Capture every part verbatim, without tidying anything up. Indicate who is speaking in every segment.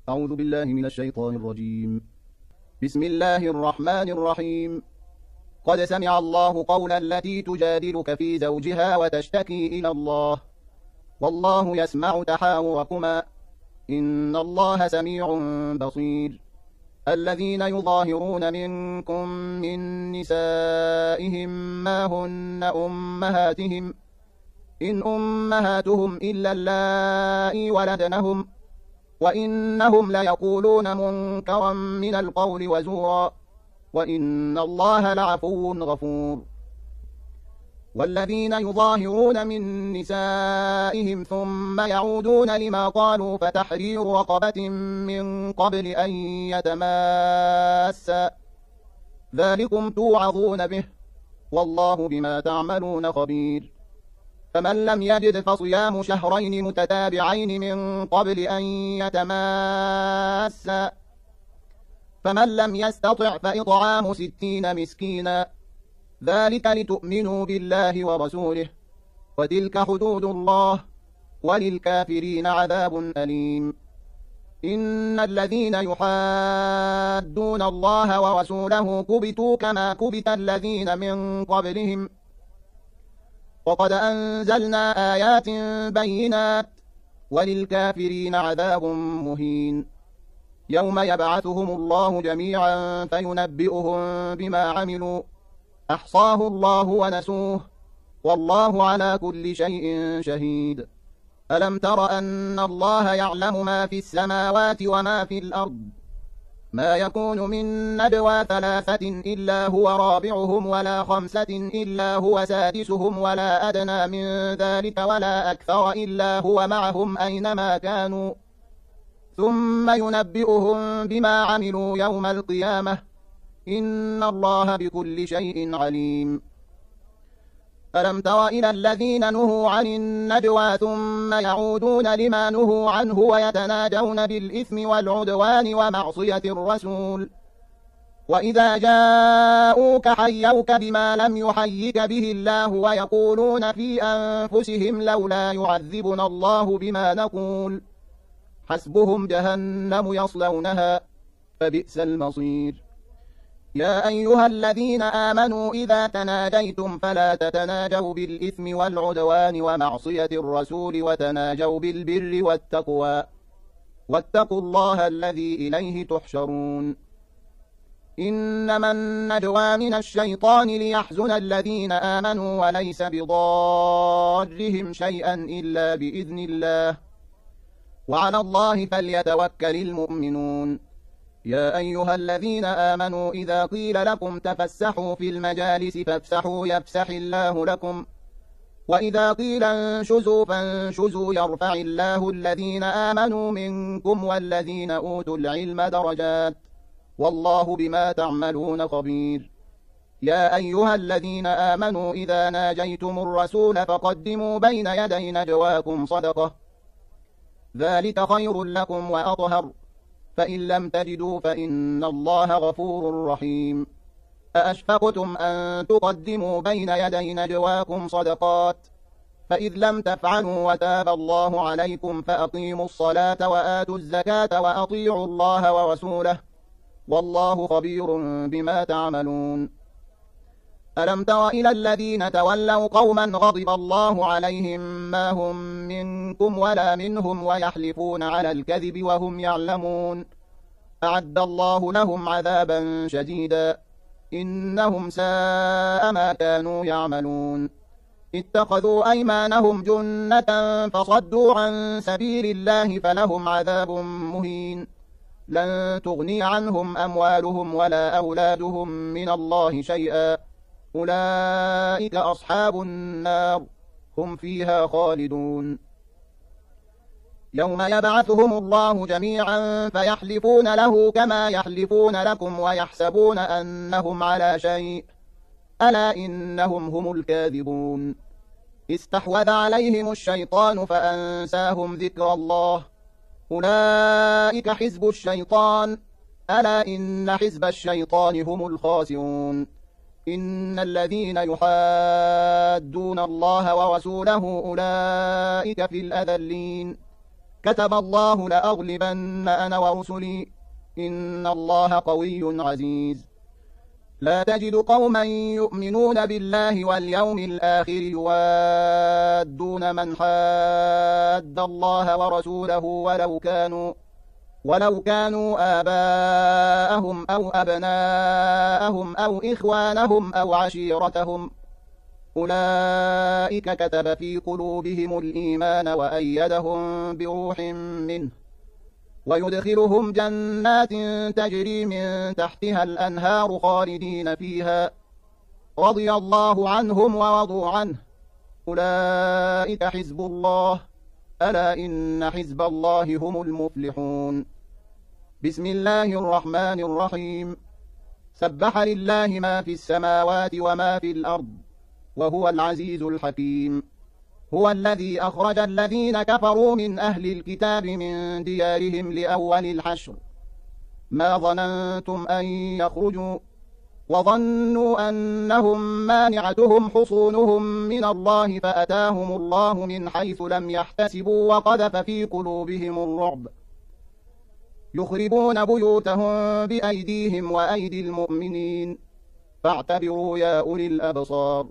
Speaker 1: أعوذ بالله من الشيطان الرجيم. بسم الله الرحمن الرحيم. قد سمع الله قول التي تجادلك في زوجها وتشتكي إلى الله والله يسمع تحاوركما إن الله سميع بصير. الذين يظاهرون منكم من نسائهم ما هن أمهاتهم إن أمهاتهم إلا اللائي ولدنهم وإنهم ليقولون منكرا من القول وزورا وإن الله لعفو غفور. والذين يظاهرون من نسائهم ثم يعودون لما قالوا فتحرير رقبة من قبل أن يتماسا ذلكم توعظون به والله بما تعملون خبير. فمن لم يجد فصيام شهرين متتابعين من قبل أن يتماسا فمن لم يستطع فإطعام ستين مسكينا ذلك لتؤمنوا بالله ورسوله وتلك حدود الله وللكافرين عذاب أليم. إن الذين يحادون الله ورسوله كبتوا كما كبت الذين من قبلهم وقد أنزلنا آيات بينات وللكافرين عذاب مهين. يوم يبعثهم الله جميعا فينبئهم بما عملوا أحصاه الله ونسوه والله على كل شيء شهيد. ألم تر أن الله يعلم ما في السماوات وما في الأرض ما يكون من نجوى ثلاثة إلا هو رابعهم ولا خمسة إلا هو سادسهم ولا أدنى من ذلك ولا أكثر إلا هو معهم أينما كانوا ثم ينبئهم بما عملوا يوم القيامة إن الله بكل شيء عليم. ألم تر إلى الذين نهوا عن النجوى ثم يعودون لما نهوا عنه ويتناجون بالإثم والعدوان ومعصية الرسول وإذا جاءوك حيوك بما لم يحيك به الله ويقولون في أنفسهم لولا يعذبنا الله بما نقول حسبهم جهنم يصلونها فبئس المصير. يا أيها الذين آمنوا إذا تناجيتم فلا تتناجوا بالإثم والعدوان ومعصية الرسول وتناجوا بالبر والتقوى واتقوا الله الذي إليه تحشرون. إنما النجوى من الشيطان ليحزن الذين آمنوا وليس بضارهم شيئا إلا بإذن الله وعلى الله فليتوكل المؤمنون. يا أيها الذين آمنوا إذا قيل لكم تفسحوا في المجالس فافسحوا يفسح الله لكم وإذا قيل انشزوا فانشزوا يرفع الله الذين آمنوا منكم والذين أوتوا العلم درجات والله بما تعملون خبير. يا أيها الذين آمنوا إذا ناجيتم الرسول فقدموا بين يدي نجواكم صدقة ذلك خير لكم وأطهر فإن لم تجدوا فإن الله غفور رحيم. أأشفقتم أن تقدموا بين يدي نجواكم صدقات فإذ لم تفعلوا وتاب الله عليكم فأقيموا الصلاة وآتوا الزكاة وأطيعوا الله ورسوله والله خبير بما تعملون. ألم تر إلى الذين تولوا قوما غضب الله عليهم ما هم منكم ولا منهم ويحلفون على الكذب وهم يعلمون أعد الله لهم عذابا شديدا إنهم ساء ما كانوا يعملون. اتخذوا أيمانهم جنة فصدوا عن سبيل الله فلهم عذاب مهين لن تغني عنهم أموالهم ولا أولادهم من الله شيئا أولئك أصحاب النار هم فيها خالدون. يوم يبعثهم الله جميعا فيحلفون له كما يحلفون لكم ويحسبون أنهم على شيء ألا إنهم هم الكاذبون. استحوذ عليهم الشيطان فأنساهم ذكر الله أولئك حزب الشيطان ألا إن حزب الشيطان هم الخاسرون. إن الذين يحادون الله ورسوله أولئك في الأذلين كتب الله لأغلبن أنا ورسلي إن الله قوي عزيز. لا تجد قوما يؤمنون بالله واليوم الآخر يوادون من حاد الله ورسوله ولو كانوا ولو كانوا آباءهم أو أبناءهم أو إخوانهم أو عشيرتهم أولئك كتب في قلوبهم الإيمان وأيدهم بروح منه ويدخلهم جنات تجري من تحتها الأنهار خالدين فيها رضي الله عنهم ورضوا عنه أولئك حزب الله ألا إن حزب الله هم المفلحون. بسم الله الرحمن الرحيم. سبح لله ما في السماوات وما في الأرض وهو العزيز الحكيم. هو الذي أخرج الذين كفروا من أهل الكتاب من ديارهم لأول الحشر ما ظننتم أن يخرجوا وظنوا أنهم مانعتهم حصونهم من الله فأتاهم الله من حيث لم يحتسبوا وقذف في قلوبهم الرعب يخربون بيوتهم بأيديهم وأيدي المؤمنين فاعتبروا يا أولي الأبصار.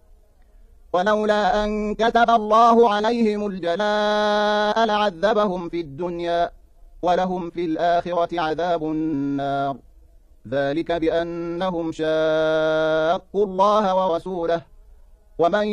Speaker 1: ولولا أن كتب الله عليهم الجلاء لعذبهم في الدنيا ولهم في الآخرة عذاب النار ذلك بأنهم شاقوا الله ورسوله ومن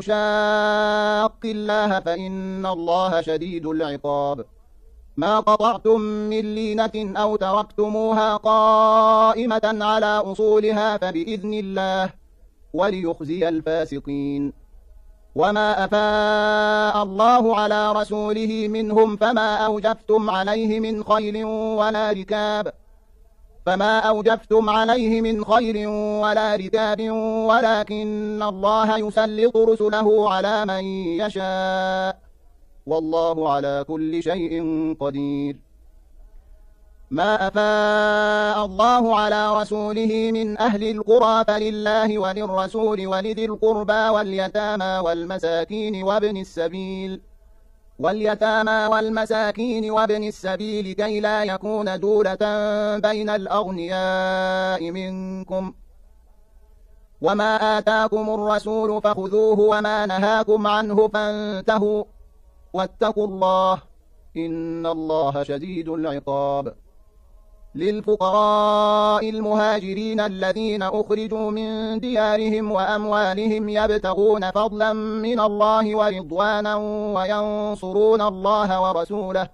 Speaker 1: يشاق الله فإن الله شديد العقاب. ما قطعتم من لينة أو تركتموها قائمة على أصولها فبإذن الله وليخزي الفاسقين. وما أفاء الله على رسوله منهم فما أوجفتم عليه من خيل ولا ركاب فما أوجفتم عليه من خيل ولا ركاب ولكن الله يسلط رسله على من يشاء والله على كل شيء قدير. ما أفاء الله على رسوله من أهل القرى فلله وللرسول ولذي القربى واليتامى والمساكين وابن السبيل واليتامى والمساكين وابن السبيل كي لا يكون دولة بين الأغنياء منكم وما آتاكم الرسول فخذوه وما نهاكم عنه فانتهوا واتقوا الله إن الله شديد العقاب. للفقراء المهاجرين الذين أخرجوا من ديارهم وأموالهم يبتغون فضلا من الله ورضوانا وينصرون الله ورسوله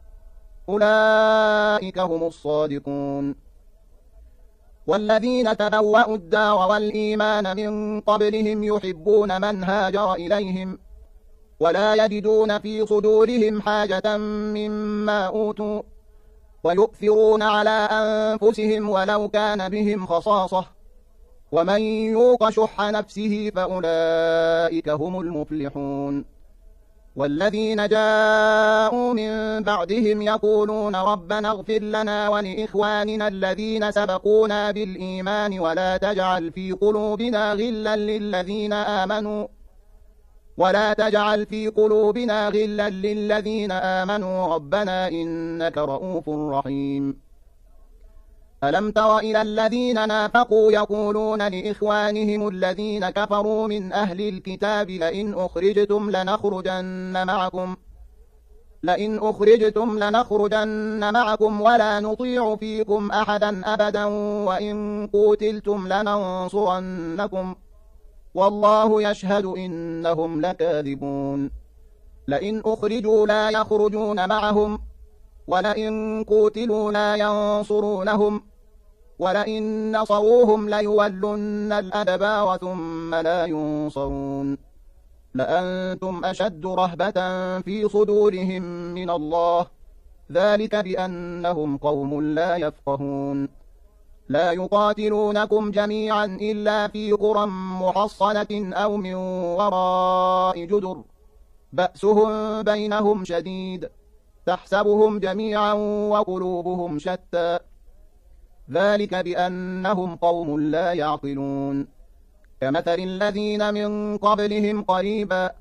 Speaker 1: أولئك هم الصادقون. والذين تبوأوا الدار والإيمان من قبلهم يحبون من هاجر إليهم ولا يجدون في صدورهم حاجة مما أوتوا ويؤثرون على أنفسهم ولو كان بهم خصاصة ومن يوق شح نفسه فأولئك هم المفلحون. والذين جاءوا من بعدهم يقولون ربنا اغفر لنا ولإخواننا الذين سبقونا بالإيمان ولا تجعل في قلوبنا غلا للذين آمنوا ولا تجعل في قلوبنا غلا للذين آمنوا ربنا إنك رؤوف رحيم. ألم تر إلى الذين نافقوا يقولون لإخوانهم الذين كفروا من أهل الكتاب لئن أخرجتم لنخرجن معكم لئن أخرجتم لنخرجن معكم ولا نطيع فيكم أحدا أبدا وإن قوتلتم لننصرنكم والله يشهد إنهم لكاذبون. لئن أخرجوا لا يخرجون معهم ولئن قوتلوا لا ينصرونهم ولئن نصروهم ليولن الأدبار ثم لا ينصرون لأنتم أشد رهبة في صدورهم من الله ذلك بأنهم قوم لا يفقهون. لا يقاتلونكم جميعا إلا في قرى محصنة أو من وراء جدر بأسهم بينهم شديد تحسبهم جميعا وقلوبهم شتى ذلك بأنهم قوم لا يعقلون. كمثل الذين من قبلهم قريبا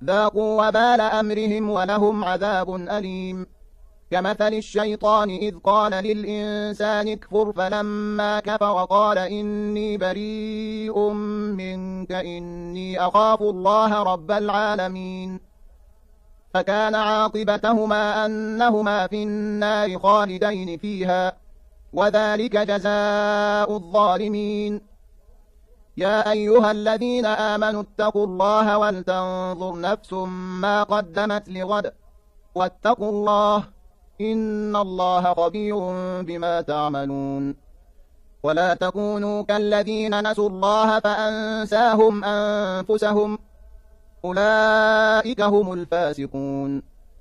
Speaker 1: ذاقوا وبال أمرهم ولهم عذاب أليم. كمثل الشيطان إذ قال للإنسان اكفر فلما كفر قال إني بريء منك إني أخاف الله رب العالمين. فكان عاقبتهما أنهما في النار خالدين فيها وذلك جزاء الظالمين. يا أيها الذين آمنوا اتقوا الله ولتنظر نفس ما قدمت لغد واتقوا الله إن الله خبير بما تعملون. ولا تكونوا كالذين نسوا الله فأنساهم أنفسهم أولئك هم الفاسقون.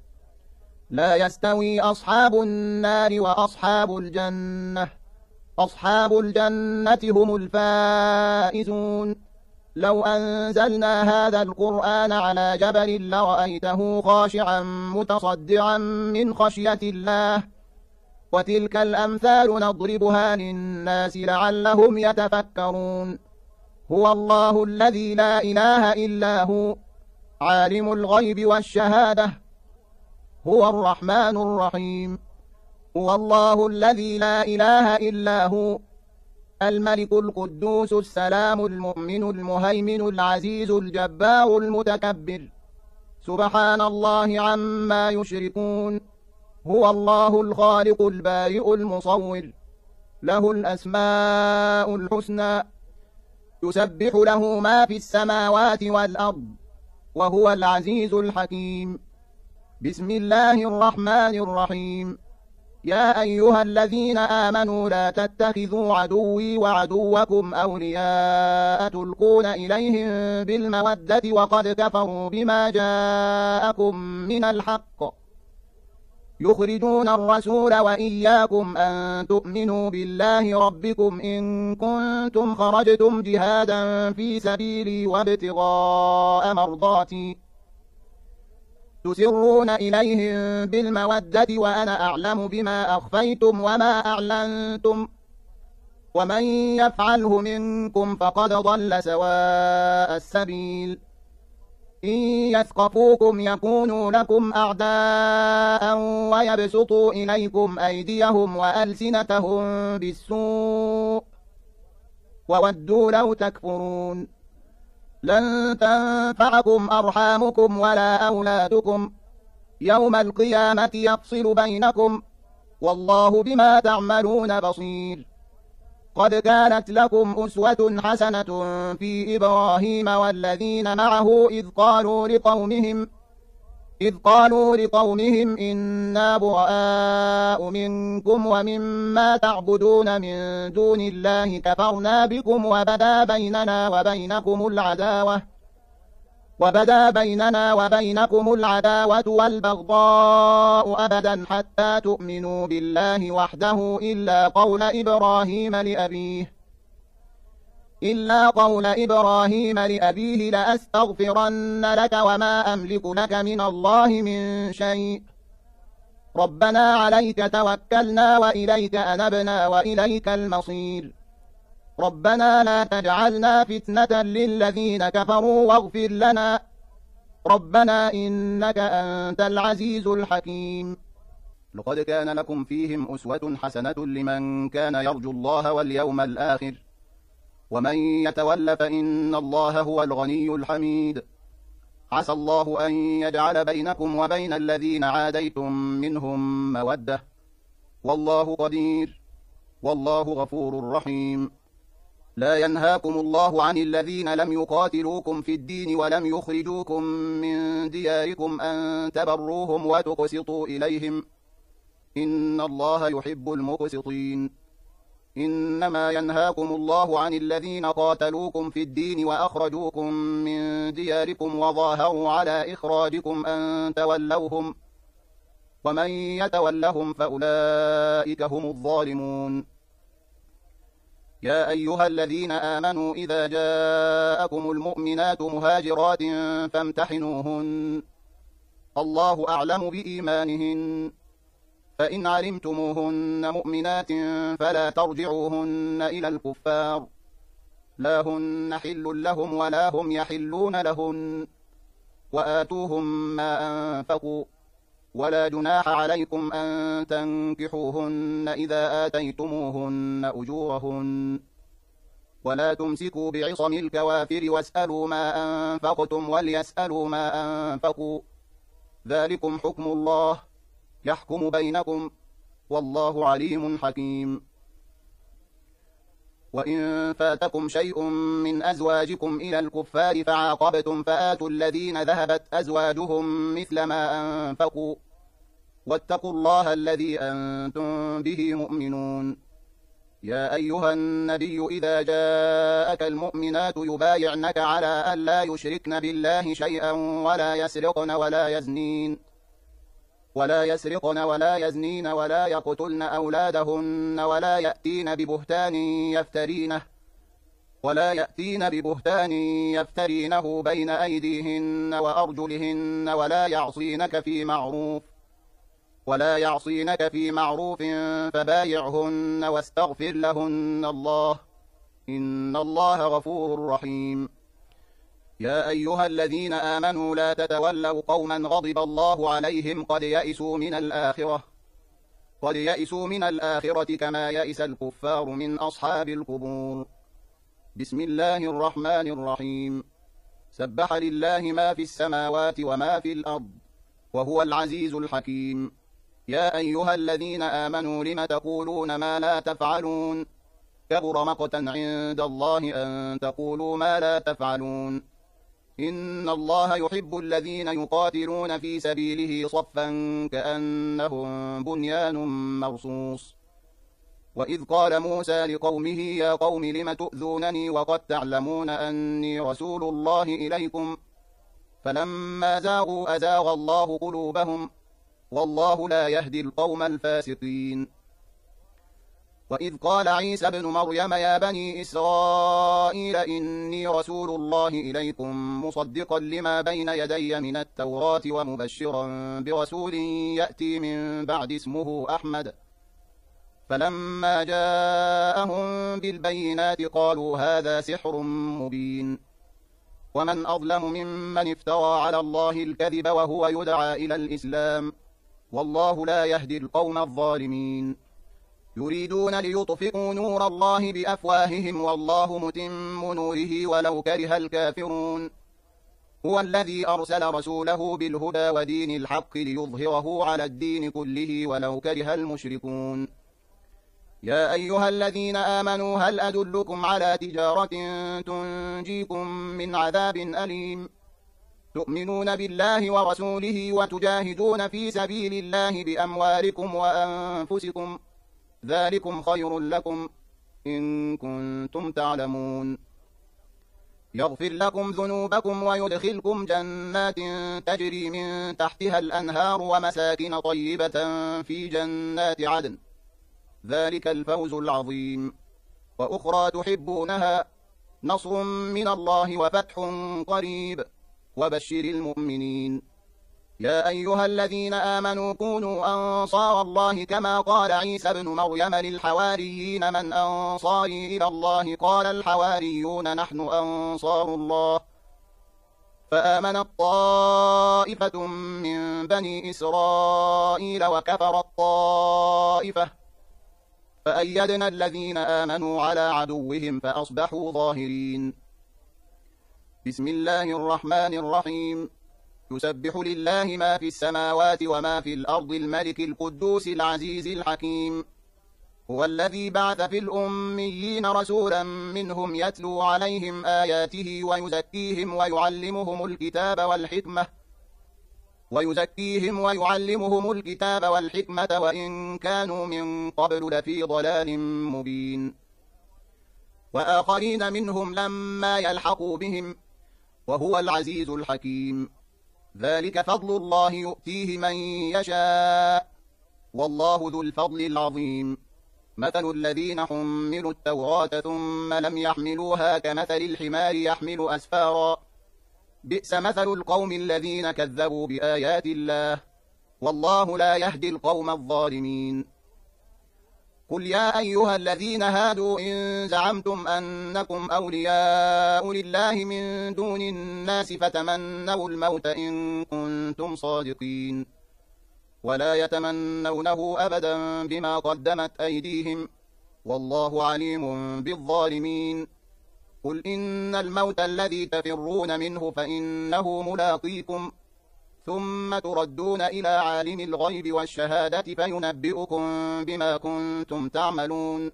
Speaker 1: لا يستوي أصحاب النار وأصحاب الجنة أصحاب الجنة هم الفائزون. لو أنزلنا هذا القرآن على جبل لرأيته خاشعا متصدعا من خشية الله وتلك الأمثال نضربها للناس لعلهم يتفكرون. هو الله الذي لا إله إلا هو عالم الغيب والشهادة هو الرحمن الرحيم. هو الله الذي لا إله إلا هو الملك القدوس السلام المؤمن المهيمن العزيز الجبار المتكبر سبحان الله عما يشركون. هو الله الخالق البارئ المصور له الأسماء الحسنى يسبح له ما في السماوات والأرض وهو العزيز الحكيم. بسم الله الرحمن الرحيم. يا أيها الذين آمنوا لا تتخذوا عدوي وعدوكم أولياء تلقون إليهم بالمودة وقد كفروا بما جاءكم من الحق يخرجون الرسول وإياكم أن تؤمنوا بالله ربكم إن كنتم خرجتم جهادا في سبيلي وابتغاء مرضاتي تسرون إليهم بالمودة وأنا أعلم بما أخفيتم وما أعلنتم ومن يفعله منكم فقد ضل سواء السبيل. إن يثقفوكم يكونوا لكم أعداء ويبسطوا إليكم أيديهم وألسنتهم بالسوء وودوا لو تكفرون. لن تنفعكم أرحامكم ولا أولادكم يوم القيامة يفصل بينكم والله بما تعملون بصير. قد كانت لكم أسوة حسنة في إبراهيم والذين معه إذ قالوا لقومهم إذ قالوا لقومهم إنا براء منكم ومما تعبدون من دون الله كفرنا بكم وبدا بيننا وبينكم العداوة وبدا بيننا وبينكم العداوة والبغضاء أبدا حتى تؤمنوا بالله وحده إلا قول إبراهيم لأبيه إلا قول إبراهيم لأبيه لأستغفرن لك وما أملك لك من الله من شيء ربنا عليك توكلنا وإليك أنبنا وإليك المصير. ربنا لا تجعلنا فتنة للذين كفروا واغفر لنا ربنا إنك أنت العزيز الحكيم.
Speaker 2: لقد كان لكم فيهم أسوة حسنة لمن كان يرجو الله واليوم الآخر ومن يتول فإن الله هو الغني الحميد. عسى الله أن يجعل بينكم وبين الذين عاديتم منهم مودة والله قدير والله غفور رحيم. لا ينهاكم الله عن الذين لم يقاتلوكم في الدين ولم يخرجوكم من دياركم أن تبروهم وتقسطوا إليهم إن الله يحب المقسطين. إنما ينهاكم الله عن الذين قاتلوكم في الدين وأخرجوكم من دياركم وظاهروا على إخراجكم أن تولوهم ومن يتولهم فأولئك هم الظالمون. يا أيها الذين آمنوا إذا جاءكم المؤمنات مهاجرات فامتحنوهن الله أعلم بإيمانهن فإن علمتموهن مؤمنات فلا ترجعوهن إلى الكفار لا هن حل لهم ولا هم يحلون لهن
Speaker 1: وآتوهم ما أنفقوا ولا جناح عليكم أن تنكحوهن إذا آتيتموهن أجورهن ولا تمسكوا بعصم الكوافر واسألوا ما أنفقتم وليسألوا ما أنفقوا ذلكم حكم الله يحكم بينكم والله عليم حكيم. وإن فاتكم شيء من أزواجكم إلى الكفار فعاقبتم فآتوا الذين ذهبت أزواجهم مثل ما أنفقوا واتقوا الله الذي أنتم به مؤمنون. يا أيها النبي إذا جاءك المؤمنات يبايعنك على أن لا يشركن بالله شيئا ولا يسرقن ولا يزنين ولا يسرقن ولا يزنين ولا يقتلن أولادهن ولا يأتين ببهتان يفترينه ولا يأتين ببهتان يفترينه بين أيديهن وأرجلهن ولا يعصينك في معروف ولا يعصينك في معروف فبايعهن واستغفر لهن الله إن الله غفور رحيم. يا أيها الذين آمنوا لا تتولوا قوما غضب الله عليهم قد يئسوا من الآخرة قد يئسوا من الآخرة كما يئس الكفار من أصحاب القبور. بسم الله الرحمن الرحيم. سبح لله ما في السماوات وما في الأرض وهو العزيز الحكيم. يا أيها الذين آمنوا لم تقولون ما لا تفعلون كبر مقتا عند الله أن تقولوا ما لا تفعلون. إن الله يحب الذين يقاتلون في سبيله صفا كأنهم بنيان مرصوص. وإذ قال موسى لقومه يا قوم لم تؤذونني وقد تعلمون أني رسول الله إليكم فلما زاغوا أزاغ الله قلوبهم والله لا يهدي القوم الفاسقين. وإذ قال عيسى ابن مريم يا بني إسرائيل إني رسول الله إليكم مصدقا لما بين يدي من التوراة ومبشرا برسول يأتي من بعد اسمه أحمد فلما جاءهم بالبينات قالوا هذا سحر مبين. ومن أظلم ممن افترى على الله الكذب وهو يدعى إلى الإسلام والله لا يهدي القوم الظالمين. يريدون ليطفئوا نور الله بأفواههم والله متم نوره ولو كره الكافرون. هو الذي أرسل رسوله بالهدى ودين الحق ليظهره على الدين كله ولو كره المشركون. يا أيها الذين آمنوا هل أدلكم على تجارة تنجيكم من عذاب أليم تؤمنون بالله ورسوله وتجاهدون في سبيل الله بأموالكم وأنفسكم ذلكم خير لكم إن كنتم تعلمون. يغفر لكم ذنوبكم ويدخلكم جنات تجري من تحتها الأنهار ومساكن طيبة في جنات عدن ذلك الفوز العظيم. وأخرى تحبونها نصر من الله وفتح قريب وبشر المؤمنين. يا أيها الذين آمنوا كونوا أنصار الله كما قال عيسى ابن مريم للحواريين من أنصاري إلى الله قال الحواريون نحن أنصار الله فآمنت طائفة من بني إسرائيل وكفرت طائفة فأيدنا الذين آمنوا على عدوهم فأصبحوا ظاهرين. بسم الله الرحمن الرحيم. يسبح لله ما في السماوات وما في الأرض الملك القدوس العزيز الحكيم. هو الذي بعث في الأميين رسولا منهم يتلو عليهم آياته ويزكيهم ويعلمهم الكتاب والحكمة ويزكيهم ويعلمهم الكتاب والحكمة وإن كانوا من قبل لفي ضلال مبين. وآخرين منهم لما يلحقوا بهم وهو العزيز الحكيم. ذلك فضل الله يؤتيه من يشاء والله ذو الفضل العظيم. مثل الذين حملوا التوراة ثم لم يحملوها كمثل الحمار يحمل أسفارا بئس مثل القوم الذين كذبوا بآيات الله والله لا يهدي القوم الظالمين. قل يا أيها الذين هادوا إن زعمتم أنكم أولياء لله من دون الناس فتمنوا الموت إن كنتم صادقين ولا يتمنونه أبدا بما قدمت أيديهم والله عليم بالظالمين قل إن الموت الذي تفرون منه فإنه ملاقيكم ثم تردون إلى عالم الغيب والشهادة فينبئكم بما كنتم تعملون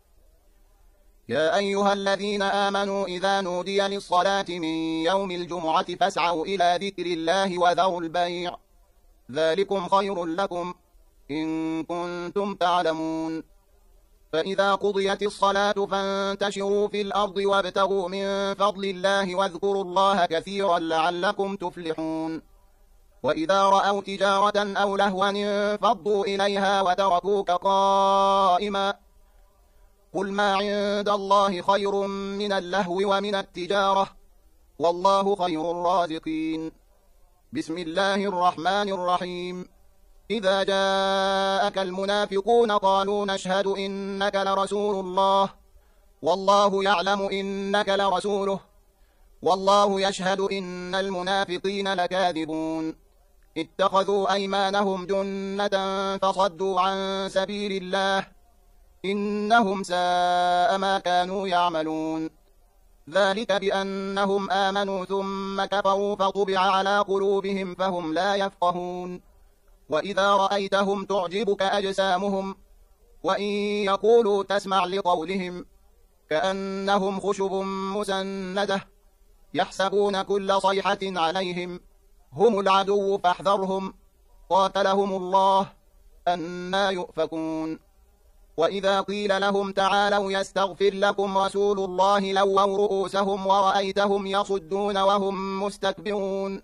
Speaker 1: يا أيها الذين آمنوا إذا نودي للصلاة من يوم الجمعة فاسعوا إلى ذكر الله وذروا البيع ذلكم خير لكم إن كنتم تعلمون فإذا قضيت الصلاة فانتشروا في الأرض وابتغوا من فضل الله واذكروا الله كثيرا لعلكم تفلحون وإذا رأوا تجارة أو لهوا انفضوا إليها وتركوك قائما قل ما عند الله خير من اللهو ومن التجارة والله خير الرازقين بسم الله الرحمن الرحيم إذا جاءك المنافقون قالوا نشهد إنك لرسول الله والله يعلم إنك لرسوله والله يشهد إن المنافقين لكاذبون اتخذوا أيمانهم جنة فصدوا عن سبيل الله إنهم ساء ما كانوا يعملون ذلك بأنهم آمنوا ثم كفروا فطبع على قلوبهم فهم لا يفقهون وإذا رأيتهم تعجبك أجسامهم وإن يقولوا تسمع لقولهم كأنهم خشب مسندة يحسبون كل صيحة عليهم هم العدو فاحذرهم قاتلهم الله أنى يؤفكون وإذا قيل لهم تعالوا يستغفر لكم رسول الله لووا رؤوسهم ورأيتهم يصدون وهم مستكبرون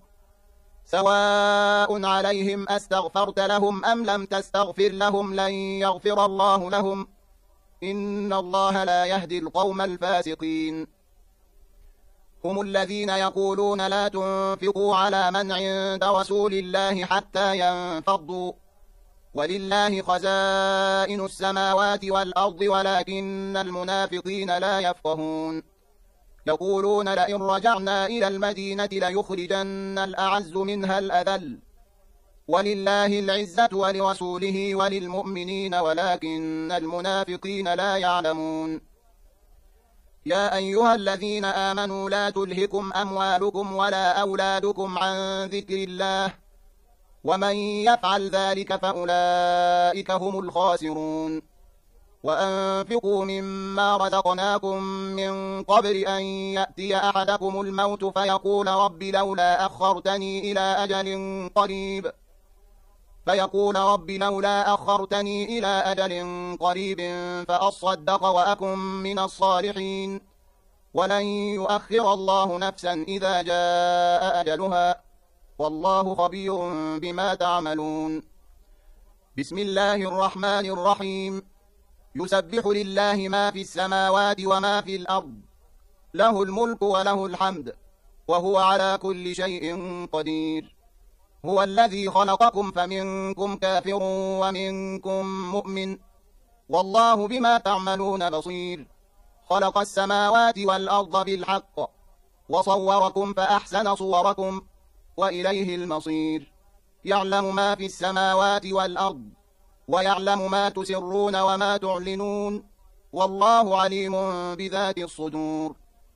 Speaker 1: سواء عليهم أستغفرت لهم أم لم تستغفر لهم لن يغفر الله لهم إن الله لا يهدي القوم الفاسقين هم الذين يقولون لا تنفقوا على من عند رسول الله حتى ينفضوا ولله خزائن السماوات والأرض ولكن المنافقين لا يفقهون يقولون لئن رجعنا إلى المدينة ليخرجن الأعز منها الأذل ولله العزة ولرسوله وللمؤمنين ولكن المنافقين لا يعلمون يا أيها الذين آمنوا لا تلهكم أموالكم ولا أولادكم عن ذكر الله ومن يفعل ذلك فأولئك هم الخاسرون وأنفقوا مما رزقناكم من قبل أن يأتي أحدكم الموت فيقول رب لولا أخرتني إلى أجل قريب فيقول رب لولا أخرتني إلى أجل قريب فأصدق وأكن من الصالحين ولن يؤخر الله نفسا إذا جاء أجلها والله خبير بما تعملون بسم الله الرحمن الرحيم يسبح لله ما في السماوات وما في الأرض له الملك وله الحمد وهو على كل شيء قدير هو الذي خلقكم فمنكم كافر ومنكم مؤمن والله بما تعملون بصير خلق السماوات والأرض بالحق وصوركم فأحسن صوركم وإليه المصير يعلم ما في السماوات والأرض ويعلم ما تسرون وما تعلنون والله عليم بذات الصدور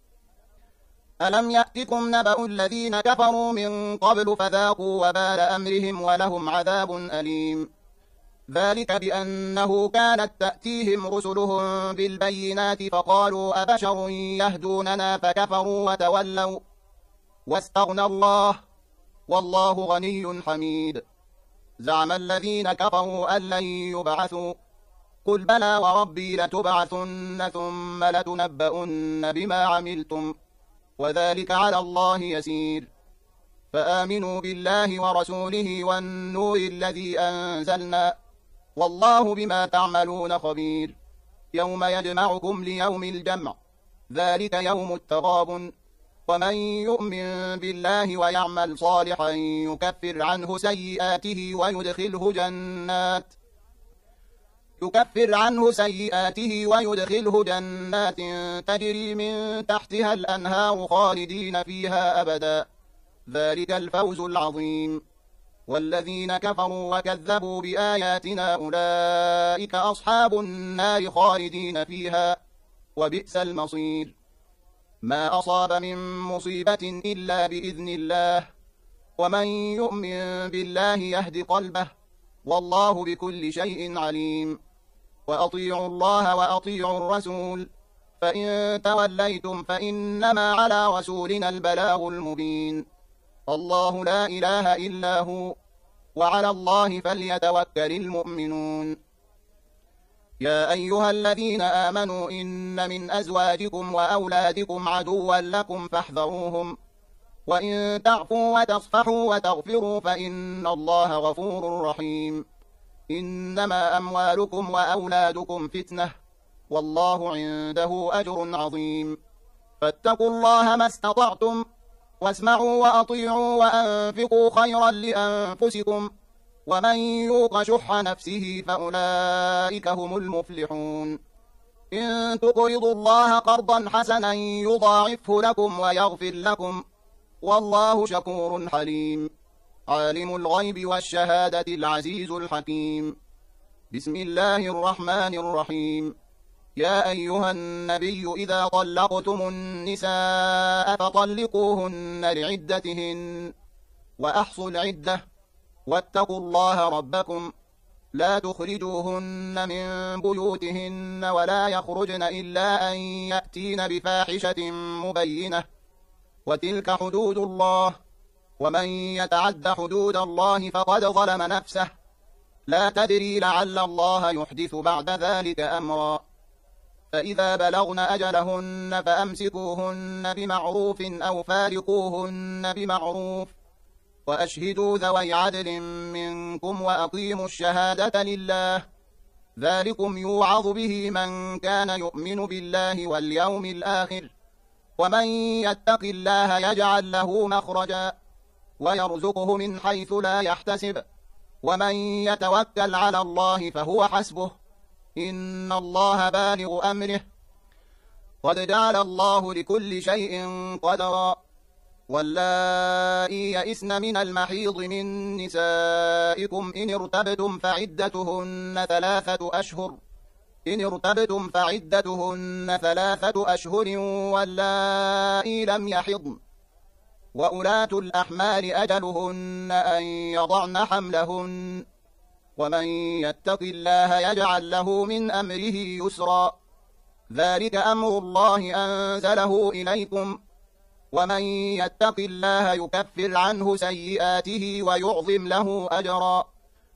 Speaker 1: ألم يأتكم نبأ الذين كفروا من قبل فذاقوا وبال أمرهم ولهم عذاب أليم ذلك بأنه كانت تأتيهم رسلهم بالبينات فقالوا أبشر يهدوننا فكفروا وتولوا واستغنى الله والله غني حميد زعم الذين كفروا أن لن يبعثوا قل بلى وربي لتبعثن ثم لتنبؤن بما عملتم وذلك على الله يسير فآمنوا بالله ورسوله والنور الذي أنزلنا والله بما تعملون خبير يوم يجمعكم ليوم الجمع ذلك يوم التغابن ومن يؤمن بالله ويعمل صالحا يكفر عنه سيئاته ويدخله جنات يكفر عنه سيئاته ويدخله جنات تجري من تحتها الأنهار خالدين فيها أبدا، ذلك الفوز العظيم. والذين كفروا وكذبوا بآياتنا أولئك أصحاب النار خالدين فيها، وبئس المصير. ما أصاب من مصيبة إلا بإذن الله، ومن يؤمن بالله يهد قلبه، والله بكل شيء عليم. وأطيعوا الله وأطيعوا الرسول، فإن توليتم فإنما على رسولنا البلاغ المبين. الله لا إله إلا هو، وعلى الله فليتوكل المؤمنون. يا أيها الذين آمنوا إن من أزواجكم وأولادكم عدوا لكم فاحذروهم، وإن تعفوا وتصفحوا وتغفروا فإن الله غفور رحيم. إنما أموالكم وأولادكم فتنة، والله عنده أجر عظيم. فاتقوا الله ما استطعتم، واسمعوا وأطيعوا وأنفقوا خيرا لأنفسكم، ومن يوق شح نفسه فأولئك هم المفلحون. إن تقرضوا الله قرضا حسنا يضاعفه لكم ويغفر لكم، والله شكور حليم. عالم الغيب والشهادة العزيز الحكيم. بسم الله الرحمن الرحيم. يا أيها النبي إذا طلقتم النساء فطلقوهن لعدتهن وأحصوا العدة، واتقوا الله ربكم، لا تخرجوهن من بيوتهن ولا يخرجن إلا أن يأتين بفاحشة مبينة، وتلك حدود الله، ومن يتعد حدود الله فقد ظلم نفسه، لا تدري لعل الله يحدث بعد ذلك أمرا. فإذا بلغن أجلهن فأمسكوهن بمعروف أو فارقوهن بمعروف، وأشهدوا ذوي عدل منكم وأقيموا الشهادة لله، ذلكم يوعظ به من كان يؤمن بالله واليوم الآخر، ومن يتق الله يجعل له مخرجا ويرزقه من حيث لا يحتسب، ومن يتوكل على الله فهو حسبه، إن الله بالغ أمره، قد جعل الله لكل شيء قدرا. واللائي يئسن من المحيض من نسائكم إن ارتبتم فعدتهن ثلاثة أشهر إن ارتبتم فعدتهن ثلاثة أشهر واللائي لم يحضن، وأولاة الأحمال أجلهن أن يضعن حملهن، ومن يتق الله يجعل له من أمره يسرا، ذلك أمر الله أنزله إليكم، ومن يتق الله يكفر عنه سيئاته ويعظم له أجرا.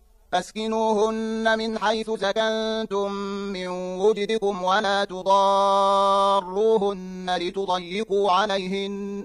Speaker 1: أسكنوهن من حيث سكنتم من وجدكم ولا تضاروهن لتضيقوا عليهن،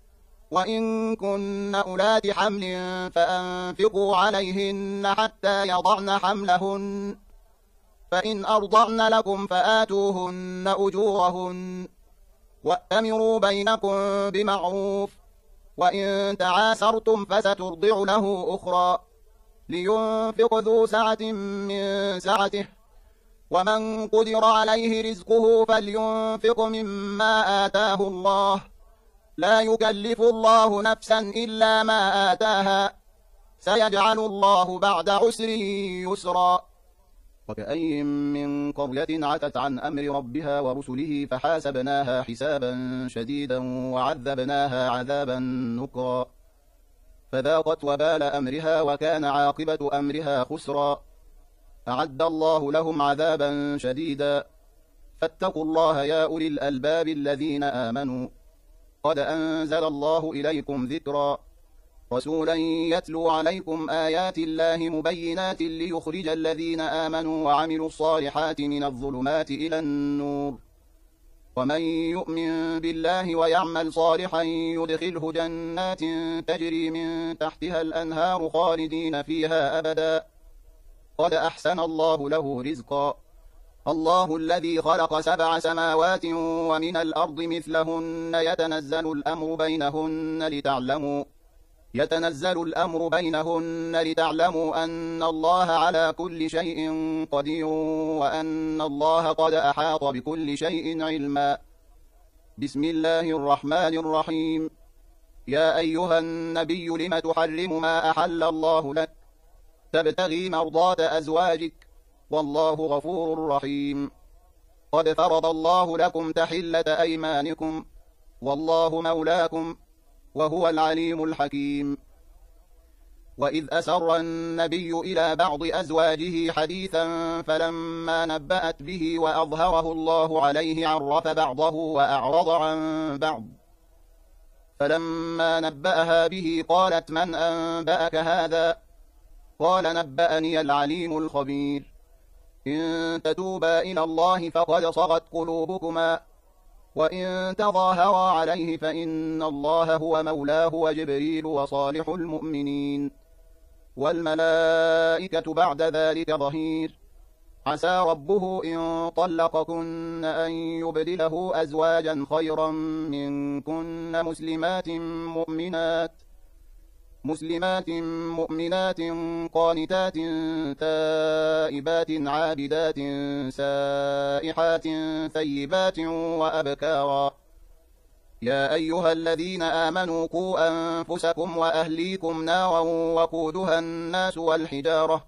Speaker 1: وإن كن أولات حمل فأنفقوا عليهن حتى يضعن حملهن، فإن أرضعن لكم فآتوهن أجورهن، وأتمروا بينكم بمعروف، وإن تعاسرتم فسترضع له أخرى، لينفق ذو سعة من سعته، ومن قدر عليه رزقه فلينفق مما آتاه الله، لا يكلف الله نفسا إلا ما آتاها، سيجعل الله بعد عسر يسرا.
Speaker 2: وكأي من قرية عتت عن أمر ربها ورسله فحاسبناها حسابا شديدا وعذبناها عذابا نكرا، فذاقت وبال أمرها وكان عاقبة أمرها خسرا. أعد الله لهم عذابا شديدا، فاتقوا الله يا أولي الألباب الذين آمنوا، قد أنزل الله إليكم ذكرا، رسولا يتلو عليكم آيات الله مبينات ليخرج الذين آمنوا وعملوا الصالحات من الظلمات إلى النور، ومن يؤمن بالله ويعمل صالحا يدخله جنات تجري من تحتها الأنهار خالدين فيها أبدا، قد أحسن الله له رزقا. الله الذي خلق سبع سماوات ومن الأرض مثلهن يتنزل الأمر بينهن لتعلموا
Speaker 1: يتنزل الأمر بينهن لتعلموا أن الله على كل شيء قدير وأن الله قد أحاط بكل شيء علما. بسم الله الرحمن الرحيم. يا أيها النبي لم تحرم ما أحل الله لك تبتغي مرضات أزواجك والله غفور رحيم. قد فرض الله لكم تحلة أيمانكم والله مولاكم وهو العليم الحكيم. وإذ أسر النبي إلى بعض أزواجه حديثا فلما نبأت به وأظهره الله عليه عرف بعضه وأعرض عن بعض فلما نبأها به قالت من أنبأك هذا؟ قال نبأني العليم الخبير. إن تتوبا إلى الله فقد صغت قلوبكما وإن تظاهرا عليه فإن الله هو مولاه وجبريل وصالح المؤمنين والملائكة بعد ذلك ظهير. عسى ربه إن طلقكن أن يبدله أزواجا خيرا منكن مسلمات مؤمنات مسلمات مؤمنات قانتات تائبات عابدات سائحات ثيبات وأبكارا. يا أيها الذين آمنوا قوا أنفسكم وأهليكم نارا وقودها الناس والحجارة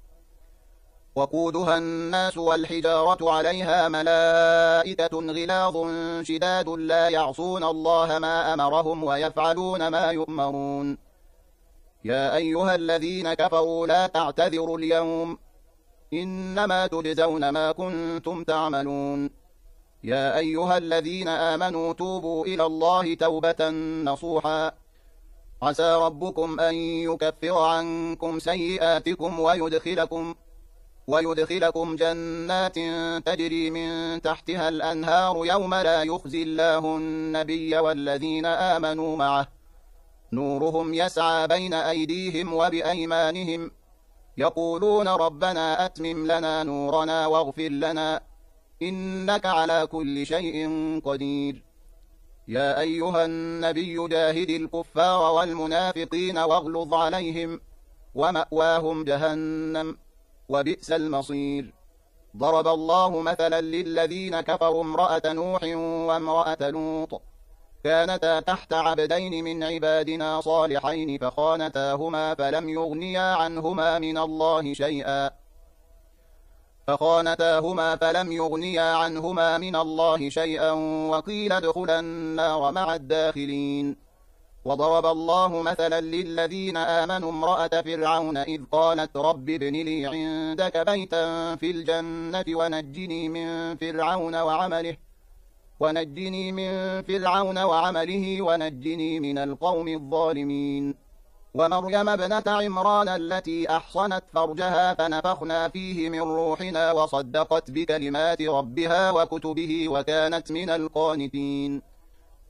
Speaker 1: وقودها الناس والحجارة عليها ملائكة غلاظ شداد لا يعصون الله ما أمرهم ويفعلون ما يؤمرون. يا أيها الذين كفروا لا تعتذروا اليوم إنما تجزون ما كنتم تعملون. يا أيها الذين آمنوا توبوا إلى الله توبة نصوحا عسى ربكم أن يكفر عنكم سيئاتكم ويدخلكم ويدخلكم جنات تجري من تحتها الأنهار يوم لا يخزي الله النبي والذين آمنوا معه نورهم يسعى بين أيديهم وبأيمانهم يقولون ربنا أتمم لنا نورنا واغفر لنا إنك على كل شيء قدير. يا أيها النبي جاهد الكفار والمنافقين واغلظ عليهم ومأواهم جهنم وبئس المصير. ضرب الله مثلا للذين كفروا امرأة نوح وامرأة لوط كانتا تحت عبدين من عبادنا صالحين فخانتاهما فلم يغنيا عنهما من الله شيئا فخانتاهما فلم يغنيا عنهما من الله شيئا وقيل ادخلا النار مع الداخلين. وضرب الله مثلا للذين آمنوا امرأة فرعون إذ قالت رب ابن لي عندك بيتا في الجنة ونجني من فرعون وعمله ونجني من فرعون وعمله ونجني من القوم الظالمين. ومريم ابنة عمران التي أحصنت فرجها فنفخنا فيه من روحنا وصدقت بكلمات ربها وكتبه وكانت من القانتين.